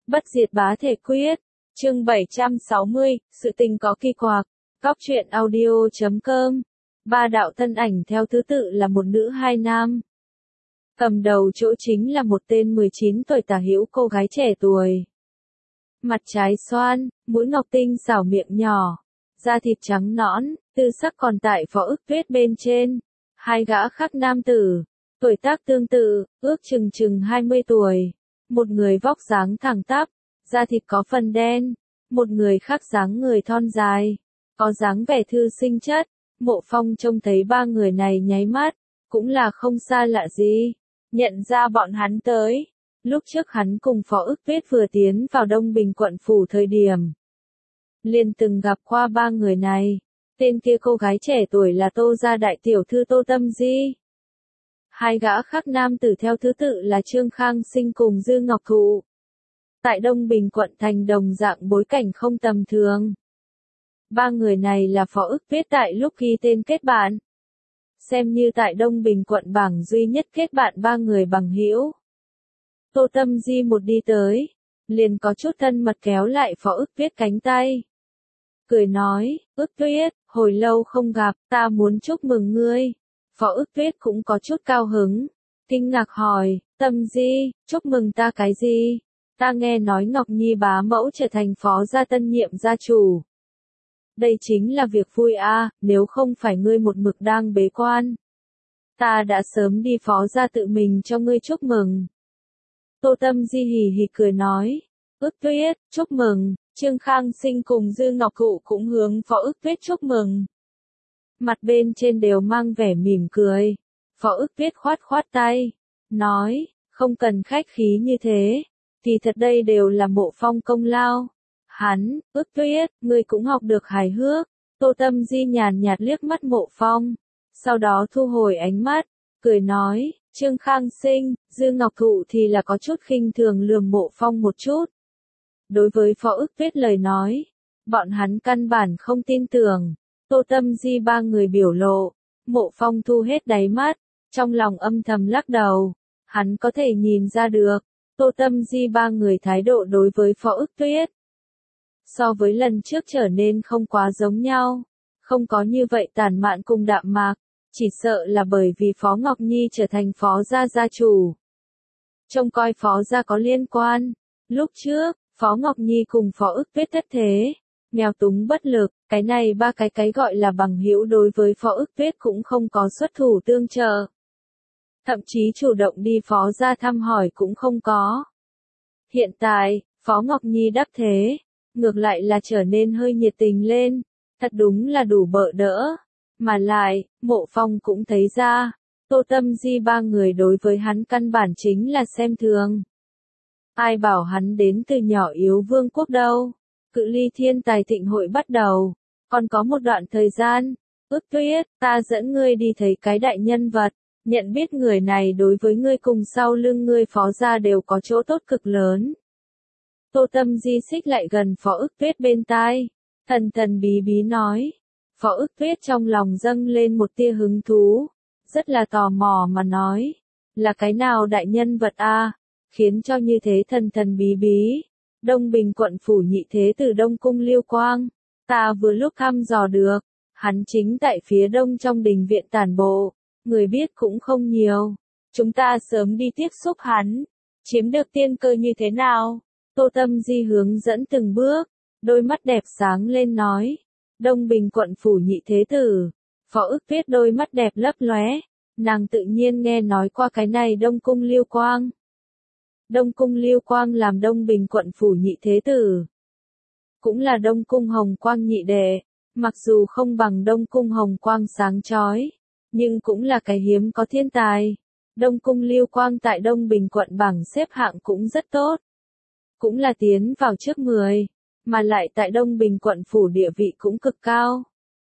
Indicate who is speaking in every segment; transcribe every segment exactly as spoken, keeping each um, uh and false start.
Speaker 1: Bất diệt bá thể quyết. Chương bảy trăm sáu mươi, sự tình có kỳ quặc. Góc truyện audio chấm com. Ba đạo thân ảnh theo thứ tự là một nữ hai nam. Cầm đầu chỗ chính là một tên mười chín tuổi tả hữu cô gái trẻ tuổi. Mặt trái xoan, mũi ngọc tinh xảo miệng nhỏ, da thịt trắng nõn, tư sắc còn tại phó ức tuyết bên trên. Hai gã khác nam tử, tuổi tác tương tự, ước chừng chừng hai mươi tuổi. Một người vóc dáng thẳng tắp, da thịt có phần đen, một người khác dáng người thon dài, có dáng vẻ thư sinh chất. Mộ Phong trông thấy ba người này nháy mắt, cũng là không xa lạ gì, nhận ra bọn hắn tới. Lúc trước hắn cùng Phó Ức Tuyết vừa tiến vào Đông Bình quận phủ thời điểm, liền từng gặp qua ba người này. Tên kia cô gái trẻ tuổi là Tô gia đại tiểu thư Tô Tâm Di. Hai gã khác nam tử theo thứ tự là Trương Khang Sinh cùng Dư Ngọc Thụ. Tại Đông Bình quận thành đồng dạng bối cảnh không tầm thường. Ba người này là Phó Ức Tuyết tại lúc ghi tên kết bạn. Xem như tại Đông Bình quận bảng duy nhất kết bạn ba người bằng hữu. Tô Tâm Di một đi tới, liền có chút thân mật kéo lại Phó Ức Tuyết cánh tay. Cười nói, Ức Tuyết, hồi lâu không gặp, ta muốn chúc mừng ngươi. Phó Ức Tuyết cũng có chút cao hứng, kinh ngạc hỏi, Tâm Di, chúc mừng ta cái gì? Ta nghe nói Ngọc Nhi bá mẫu trở thành phó gia tân nhiệm gia chủ. Đây chính là việc vui a, nếu không phải ngươi một mực đang bế quan, ta đã sớm đi phó gia tự mình cho ngươi chúc mừng. Tô Tâm Di hì hì cười nói, Ức Tuyết, chúc mừng. Trương Khang Sinh cùng Dư Ngọc Thụ cũng hướng Phó Ức Tuyết chúc mừng. Mặt bên trên đều mang vẻ mỉm cười. Phó Ức Tuyết khoát khoát tay, nói, không cần khách khí như thế, thì thật đây đều là Mộ Phong công lao. Hắn, Ức Tuyết, ngươi cũng học được hài hước. Tô Tâm Di nhàn nhạt liếc mắt Mộ Phong, sau đó thu hồi ánh mắt, cười nói, Trương Khang Sinh, Dư Ngọc Thụ thì là có chút khinh thường lườm Mộ Phong một chút. Đối với Phó Ức Tuyết lời nói, bọn hắn căn bản không tin tưởng. Tô Tâm Di ba người biểu lộ, Mộ Phong thu hết đáy mắt, trong lòng âm thầm lắc đầu. Hắn có thể nhìn ra được, Tô Tâm Di ba người thái độ đối với Phó Ức Tuyết so với lần trước trở nên không quá giống nhau, không có như vậy tàn mạn cùng đạm mạc, chỉ sợ là bởi vì Phó Ngọc Nhi trở thành phó gia gia chủ. Trông coi phó gia có liên quan. Lúc trước, Phó Ngọc Nhi cùng Phó Ức Tuyết thất thế, nghèo túng bất lực, cái này ba cái cái gọi là bằng hữu đối với Phó Ức Tuyết cũng không có xuất thủ tương trợ. Thậm chí chủ động đi phó gia thăm hỏi cũng không có. Hiện tại, Phó Ngọc Nhi đắc thế, ngược lại là trở nên hơi nhiệt tình lên, thật đúng là đủ bợ đỡ. Mà lại, Mộ Phong cũng thấy ra, Tô Tâm Di ba người đối với hắn căn bản chính là xem thường. Ai bảo hắn đến từ nhỏ yếu vương quốc đâu. Cự ly thiên tài thịnh hội bắt đầu, còn có một đoạn thời gian. Ức Tuyết, ta dẫn ngươi đi thấy cái đại nhân vật, nhận biết người này đối với ngươi cùng sau lưng ngươi phó gia đều có chỗ tốt cực lớn. Tô Tâm Di xích lại gần Phó Ức Tuyết bên tai, thần thần bí bí nói. Phó Ức Tuyết trong lòng dâng lên một tia hứng thú, rất là tò mò mà nói, là cái nào đại nhân vật a, khiến cho như thế thần thần bí bí. Đông Bình quận phủ nhị thế tử Đông Cung Liêu Quang, ta vừa lúc thăm dò được, hắn chính tại phía đông trong đình viện tản bộ, người biết cũng không nhiều, chúng ta sớm đi tiếp xúc hắn, chiếm được tiên cơ như thế nào? Tô Tâm Di hướng dẫn từng bước, đôi mắt đẹp sáng lên nói, Đông Bình quận phủ nhị thế tử. Phó Ức Tuyết đôi mắt đẹp lấp lóe, nàng tự nhiên nghe nói qua cái này Đông Cung Liêu Quang. Đông Cung Liêu Quang làm Đông Bình quận phủ nhị thế tử, cũng là Đông Cung Hồng Quang nhị đệ, mặc dù không bằng Đông Cung Hồng Quang sáng chói, nhưng cũng là cái hiếm có thiên tài. Đông Cung Liêu Quang tại Đông Bình quận bảng xếp hạng cũng rất tốt, cũng là tiến vào trước mười, mà lại tại Đông Bình quận phủ địa vị cũng cực cao.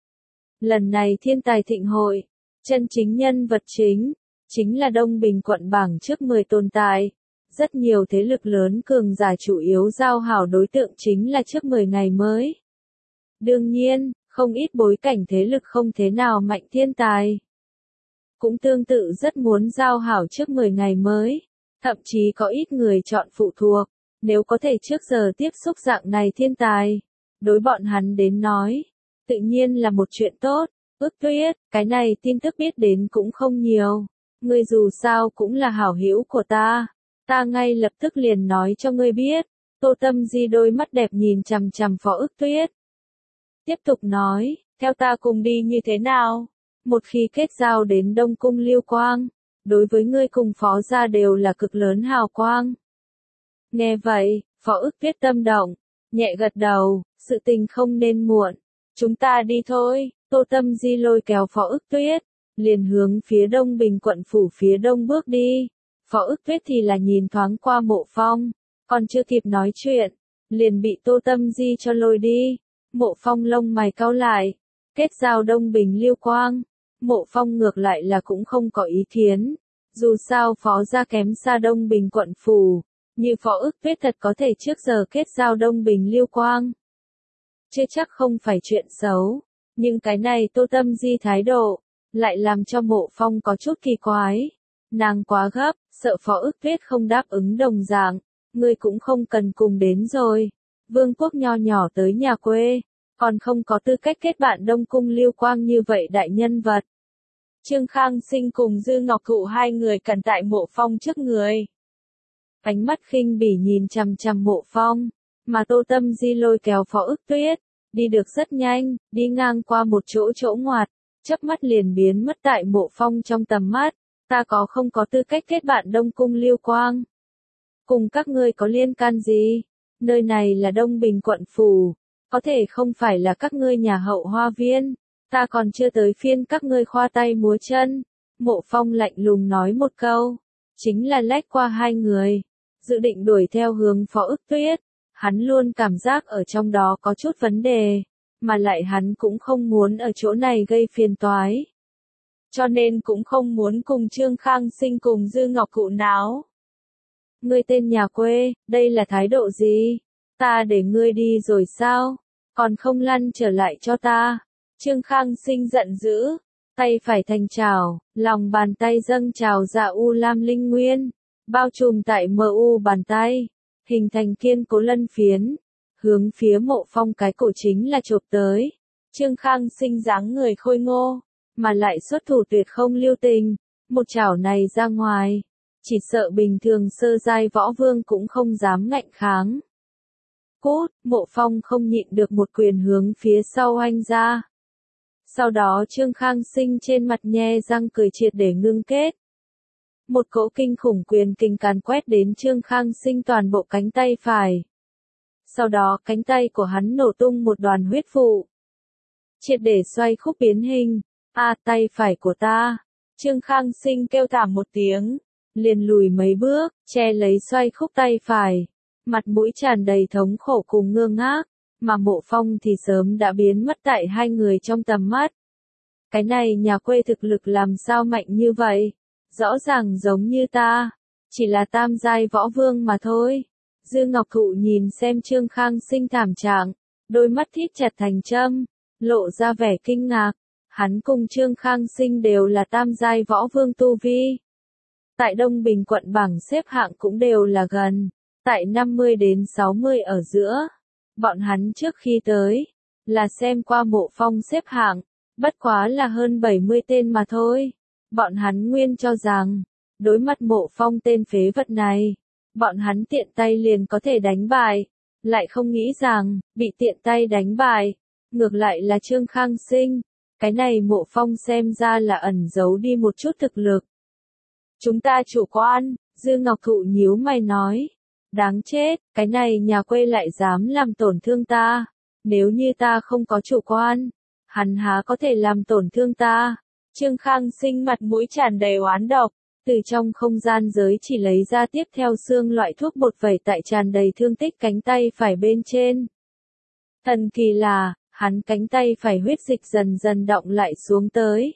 Speaker 1: Lần này thiên tài thịnh hội, chân chính nhân vật chính, chính là Đông Bình quận bảng trước mười tồn tại. Rất nhiều thế lực lớn cường giả chủ yếu giao hảo đối tượng chính là trước mười ngày mới. Đương nhiên, không ít bối cảnh thế lực không thế nào mạnh thiên tài, cũng tương tự rất muốn giao hảo trước mười ngày mới, thậm chí có ít người chọn phụ thuộc, Nếu có thể trước giờ tiếp xúc dạng này thiên tài, đối bọn hắn đến nói, tự nhiên là một chuyện tốt. Ước Tuyết, cái này tin tức biết đến cũng không nhiều. Ngươi dù sao cũng là hảo hữu của ta. Ta ngay lập tức liền nói cho ngươi biết. Tô Tâm Di đôi mắt đẹp nhìn chằm chằm Phó Ước Tuyết. Tiếp tục nói, theo ta cùng đi như thế nào? Một khi kết giao đến Đông Cung Lưu Quang, đối với ngươi cùng Phó gia đều là cực lớn hào quang. Nghe vậy, Phó Ước Tuyết tâm động, nhẹ gật đầu, sự tình không nên muộn. Chúng ta đi thôi. Tô Tâm Di lôi kéo Phó Ước Tuyết, liền hướng phía Đông Bình quận phủ phía đông bước đi. Phó Ước Tuyết thì là nhìn thoáng qua Mộ Phong, còn chưa kịp nói chuyện, liền bị Tô Tâm Di cho lôi đi. Mộ Phong lông mày cau lại, kết giao Đông Bình Lưu Quang. Mộ Phong ngược lại là cũng không có ý kiến, dù sao Phó gia kém xa Đông Bình quận phủ, như Phó Ước Tuyết thật có thể trước giờ kết giao Đông Bình Lưu Quang. Chưa chắc không phải chuyện xấu. Nhưng cái này Tô Tâm Di thái độ, lại làm cho Mộ Phong có chút kỳ quái. Nàng quá gấp, sợ Phó Ước Tuyết không đáp ứng đồng dạng, ngươi cũng không cần cùng đến rồi. Vương quốc nho nhỏ tới nhà quê, còn không có tư cách kết bạn Đông Cung Lưu Quang như vậy đại nhân vật. Trương Khang Sinh cùng Dư Ngọc Thụ hai người cẩn tại Mộ Phong trước người. Ánh mắt khinh bỉ nhìn chằm chằm Mộ Phong, mà Tô Tâm Di lôi kéo Phó Ước Tuyết. Đi được rất nhanh, đi ngang qua một chỗ chỗ ngoặt, chớp mắt liền biến mất tại Mộ Phong trong tầm mắt. Ta có không có tư cách kết bạn Đông Cung Lưu Quang? Cùng các ngươi có liên can gì? Nơi này là Đông Bình quận phủ, có thể không phải là các ngươi nhà hậu hoa viên. Ta còn chưa tới phiên các ngươi khoa tay múa chân. Mộ Phong lạnh lùng nói một câu, chính là lách qua hai người, dự định đuổi theo hướng Phó Ước Tuyết. Hắn luôn cảm giác ở trong đó có chút vấn đề, mà lại hắn cũng không muốn ở chỗ này gây phiền toái. Cho nên cũng không muốn cùng Trương Khang Sinh cùng Dư Ngọc Thụ náo. Ngươi tên nhà quê, đây là thái độ gì? Ta để ngươi đi rồi sao? Còn không lăn trở lại cho ta. Trương Khang Sinh giận dữ, tay phải thành trào, lòng bàn tay dâng trào ra u lam linh nguyên, bao trùm tại mờ u bàn tay, hình thành kiên cố lân phiến, hướng phía Mộ Phong cái cổ chính là chộp tới. Trương Khang Sinh dáng người khôi ngô, mà lại xuất thủ tuyệt không lưu tình, một chảo này ra ngoài, chỉ sợ bình thường sơ giai võ vương cũng không dám ngạnh kháng. Cút, Mộ Phong không nhịn được một quyền hướng phía sau oanh ra. Sau đó Trương Khang Sinh trên mặt nhe răng cười triệt để ngưng kết. Một cỗ kinh khủng quyền kình càn quét đến Trương Khang Sinh toàn bộ cánh tay phải. Sau đó cánh tay của hắn nổ tung một đoàn huyết vụ. Triệt để xoay khúc biến hình. A à, tay phải của ta. Trương Khang Sinh kêu thảm một tiếng, liền lùi mấy bước, che lấy xoay khúc tay phải. Mặt mũi tràn đầy thống khổ cùng ngơ ngác, mà Mộ Phong thì sớm đã biến mất tại hai người trong tầm mắt. Cái này nhà quê thực lực làm sao mạnh như vậy? Rõ ràng giống như ta, chỉ là tam giai võ vương mà thôi. Dư Ngọc Thụ nhìn xem Trương Khang Sinh thảm trạng, đôi mắt thít chặt thành châm, lộ ra vẻ kinh ngạc. Hắn cùng Trương Khang Sinh đều là tam giai võ vương tu vi. Tại Đông Bình quận bảng xếp hạng cũng đều là gần, tại năm mươi đến sáu mươi ở giữa. Bọn hắn trước khi tới, là xem qua Mộ Phong xếp hạng, bất quá là hơn bảy mươi tên mà thôi. Bọn hắn nguyên cho rằng, đối mặt Mộ Phong tên phế vật này, bọn hắn tiện tay liền có thể đánh bại, lại không nghĩ rằng, bị tiện tay đánh bại, ngược lại là Trương Khang Sinh. Cái này Mộ Phong xem ra là ẩn giấu đi một chút thực lực. Chúng ta chủ quan, Dư Ngọc Thụ nhíu mày nói. Đáng chết, cái này nhà quê lại dám làm tổn thương ta. Nếu như ta không có chủ quan, hắn há có thể làm tổn thương ta. Trương Khang Sinh mặt mũi tràn đầy oán độc, từ trong không gian giới chỉ lấy ra tiếp theo xương loại thuốc bột vẩy tại tràn đầy thương tích cánh tay phải bên trên. Thần kỳ là, hắn cánh tay phải huyết dịch dần dần đọng lại xuống tới.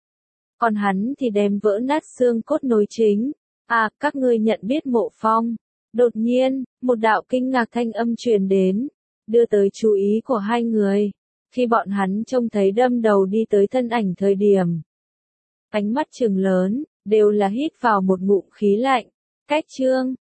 Speaker 1: Còn hắn thì đem vỡ nát xương cốt nối chính. À, các ngươi nhận biết Mộ Phong. Đột nhiên, một đạo kinh ngạc thanh âm truyền đến, đưa tới chú ý của hai người. Khi bọn hắn trông thấy đâm đầu đi tới thân ảnh thời điểm, ánh mắt trừng lớn, đều là hít vào một ngụm khí lạnh. Cách Trương